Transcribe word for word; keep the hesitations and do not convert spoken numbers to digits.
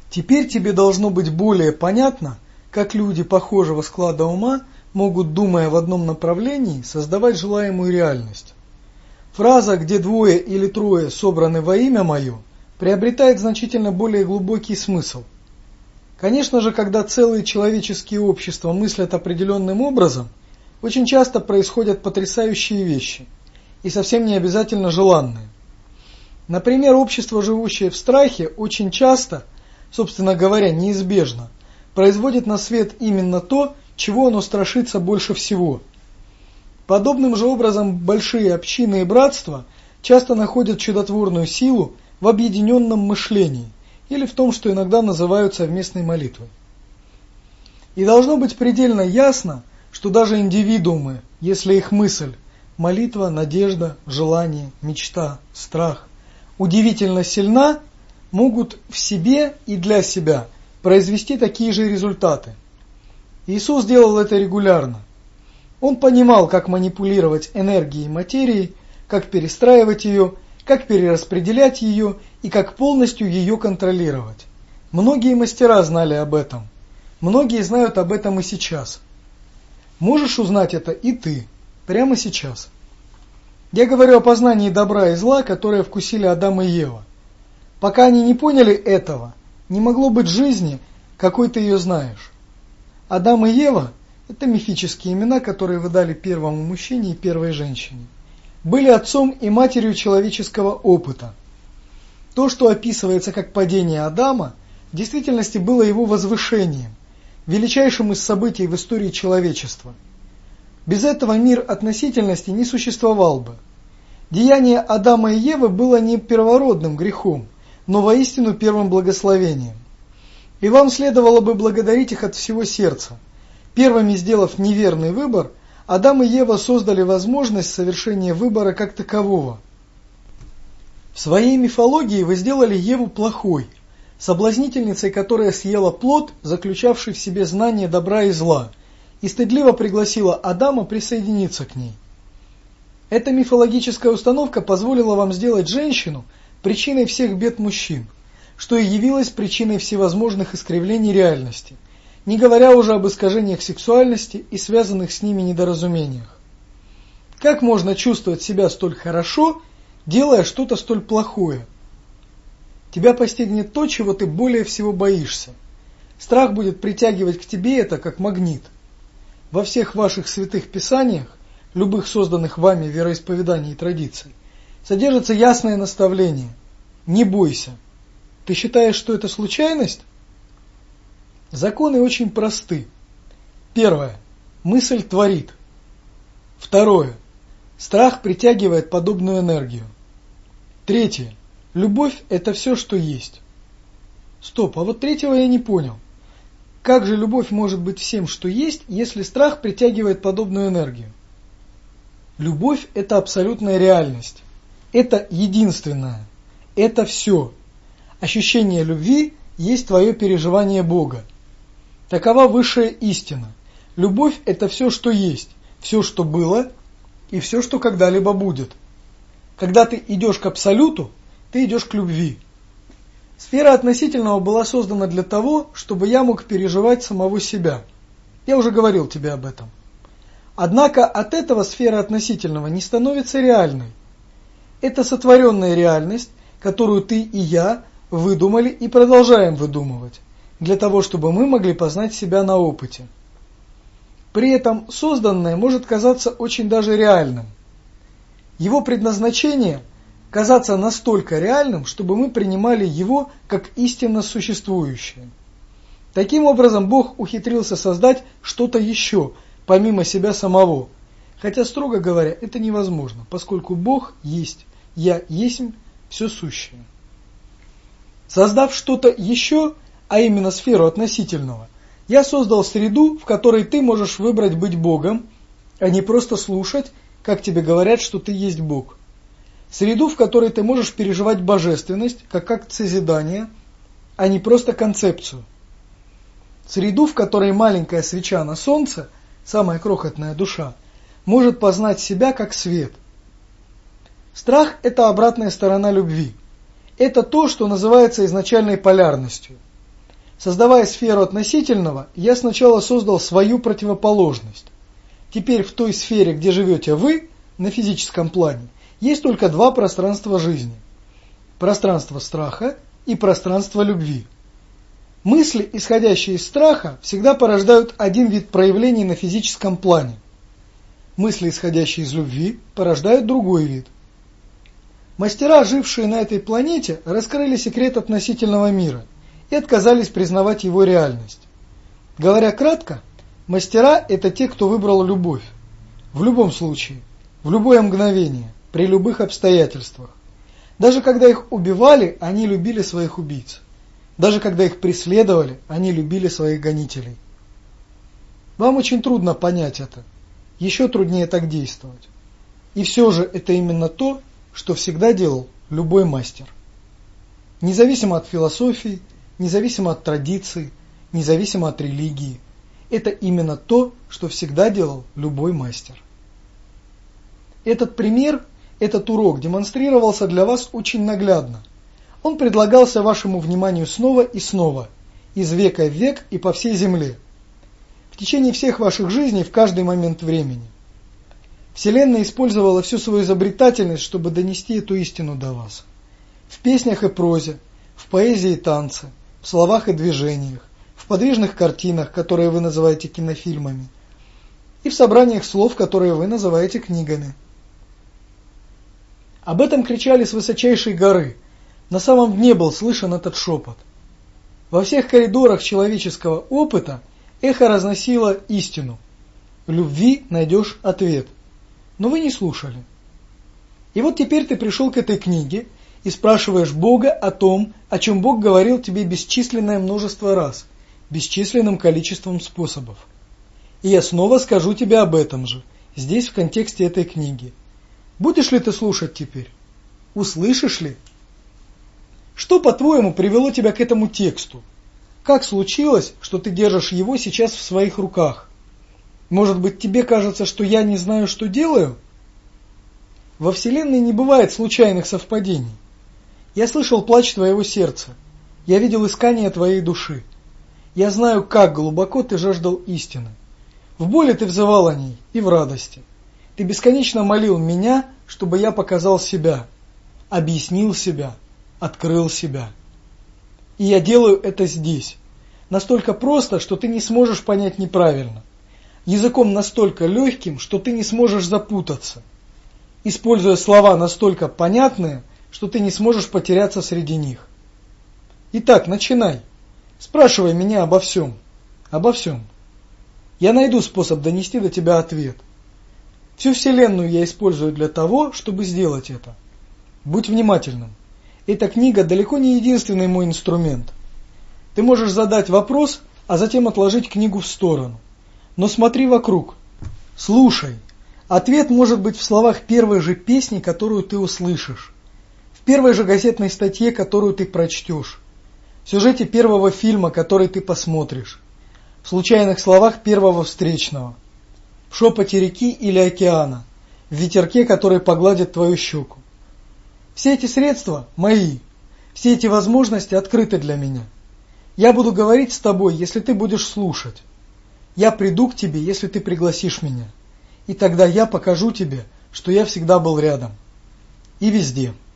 Теперь тебе должно быть более понятно, как люди похожего склада ума могут, думая в одном направлении, создавать желаемую реальность. Фраза «где двое или трое собраны во имя мое» приобретает значительно более глубокий смысл. Конечно же, когда целые человеческие общества мыслят определенным образом, очень часто происходят потрясающие вещи, и совсем не обязательно желанные. Например, общество, живущее в страхе, очень часто, собственно говоря, неизбежно, производит на свет именно то, чего оно страшится больше всего. Подобным же образом большие общины и братства часто находят чудотворную силу в объединенном мышлении или в том, что иногда называют совместной молитвой. И должно быть предельно ясно, что даже индивидуумы, если их мысль, молитва, надежда, желание, мечта, страх удивительно сильна, могут в себе и для себя произвести такие же результаты. Иисус делал это регулярно. Он понимал, как манипулировать энергией материи, как перестраивать ее, как перераспределять ее и как полностью ее контролировать. Многие мастера знали об этом. Многие знают об этом и сейчас. Можешь узнать это и ты, прямо сейчас. Я говорю о познании добра и зла, которое вкусили Адам и Ева. Пока они не поняли этого, не могло быть жизни, какой ты ее знаешь. Адам и Ева – это мифические имена, которые вы дали первому мужчине и первой женщине. Были отцом и матерью человеческого опыта. То, что описывается как падение Адама, в действительности было его возвышением, величайшим из событий в истории человечества. Без этого мир относительности не существовал бы. Деяние Адама и Евы было не первородным грехом, но воистину первым благословением. И вам следовало бы благодарить их от всего сердца. Первыми сделав неверный выбор, Адам и Ева создали возможность совершения выбора как такового. В своей мифологии вы сделали Еву плохой, соблазнительницей, которая съела плод, заключавший в себе знание добра и зла, и стыдливо пригласила Адама присоединиться к ней. Эта мифологическая установка позволила вам сделать женщину причиной всех бед мужчин, что и явилось причиной всевозможных искривлений реальности, не говоря уже об искажениях сексуальности и связанных с ними недоразумениях. Как можно чувствовать себя столь хорошо, делая что-то столь плохое? Тебя постигнет то, чего ты более всего боишься. Страх будет притягивать к тебе это, как магнит. Во всех ваших святых писаниях, любых созданных вами вероисповеданий и традиций, содержится ясное наставление: не бойся. Ты считаешь, что это случайность? Законы очень просты. Первое. Мысль творит. Второе. Страх притягивает подобную энергию. Третье. Любовь – это все, что есть. Стоп, а вот третьего я не понял. Как же любовь может быть всем, что есть, если страх притягивает подобную энергию? Любовь – это абсолютная реальность. Это единственное. Это все. Ощущение любви есть твое переживание Бога. Такова высшая истина. Любовь – это все, что есть, все, что было, и все, что когда-либо будет. Когда ты идешь к абсолюту, ты идешь к любви. Сфера относительного была создана для того, чтобы я мог переживать самого себя. Я уже говорил тебе об этом. Однако от этого сфера относительного не становится реальной. Это сотворенная реальность, которую ты и я выдумали и продолжаем выдумывать, для того, чтобы мы могли познать себя на опыте. При этом созданное может казаться очень даже реальным. Его предназначение – казаться настолько реальным, чтобы мы принимали его как истинно существующее. Таким образом, Бог ухитрился создать что-то еще, помимо себя самого. Хотя, строго говоря, это невозможно, поскольку Бог есть, Я есмь, все сущее. Создав что-то еще, а именно сферу относительного, я создал среду, в которой ты можешь выбрать быть Богом, а не просто слушать, как тебе говорят, что ты есть Бог. Среду, в которой ты можешь переживать божественность, как акт созидания, а не просто концепцию. Среду, в которой маленькая свеча на солнце, самая крохотная душа, может познать себя как свет. Страх – это обратная сторона любви. Это то, что называется изначальной полярностью. Создавая сферу относительного, я сначала создал свою противоположность. Теперь в той сфере, где живете вы, на физическом плане, есть только два пространства жизни. Пространство страха и пространство любви. Мысли, исходящие из страха, всегда порождают один вид проявлений на физическом плане. Мысли, исходящие из любви, порождают другой вид. Мастера, жившие на этой планете, раскрыли секрет относительного мира и отказались признавать его реальность. Говоря кратко, мастера – это те, кто выбрал любовь. В любом случае, в любое мгновение, при любых обстоятельствах. Даже когда их убивали, они любили своих убийц. Даже когда их преследовали, они любили своих гонителей. Вам очень трудно понять это. Еще труднее так действовать. И все же это именно то, что всегда делал любой мастер. Независимо от философии, независимо от традиций, независимо от религии. Это именно то, что всегда делал любой мастер. Этот пример, этот урок демонстрировался для вас очень наглядно. Он предлагался вашему вниманию снова и снова, из века в век и по всей земле. В течение всех ваших жизней в каждый момент времени. Вселенная использовала всю свою изобретательность, чтобы донести эту истину до вас. В песнях и прозе, в поэзии и танце, в словах и движениях, в подвижных картинах, которые вы называете кинофильмами, и в собраниях слов, которые вы называете книгами. Об этом кричали с высочайшей горы. На самом дне был слышен этот шепот. Во всех коридорах человеческого опыта эхо разносило истину. В любви найдешь ответ. Но вы не слушали. И вот теперь ты пришел к этой книге и спрашиваешь Бога о том, о чем Бог говорил тебе бесчисленное множество раз, бесчисленным количеством способов. И я снова скажу тебе об этом же, здесь в контексте этой книги. Будешь ли ты слушать теперь? Услышишь ли? Что, по-твоему, привело тебя к этому тексту? Как случилось, что ты держишь его сейчас в своих руках? Может быть, тебе кажется, что я не знаю, что делаю? Во Вселенной не бывает случайных совпадений. Я слышал плач твоего сердца. Я видел искание твоей души. Я знаю, как глубоко ты жаждал истины. В боли ты взывал о ней и в радости. Ты бесконечно молил меня, чтобы я показал себя, объяснил себя, открыл себя. И я делаю это здесь. Настолько просто, что ты не сможешь понять неправильно. Языком настолько легким, что ты не сможешь запутаться. Используя слова настолько понятные, что ты не сможешь потеряться среди них. Итак, начинай. Спрашивай меня обо всем. Обо всем. Я найду способ донести до тебя ответ. Всю Вселенную я использую для того, чтобы сделать это. Будь внимательным. Эта книга далеко не единственный мой инструмент. Ты можешь задать вопрос, а затем отложить книгу в сторону. Но смотри вокруг. Слушай. Ответ может быть в словах первой же песни, которую ты услышишь. В первой же газетной статье, которую ты прочтешь. В сюжете первого фильма, который ты посмотришь. В случайных словах первого встречного. В шепоте реки или океана, в ветерке, который погладит твою щеку. Все эти средства мои, все эти возможности открыты для меня. Я буду говорить с тобой, если ты будешь слушать. Я приду к тебе, если ты пригласишь меня. И тогда я покажу тебе, что я всегда был рядом. И везде.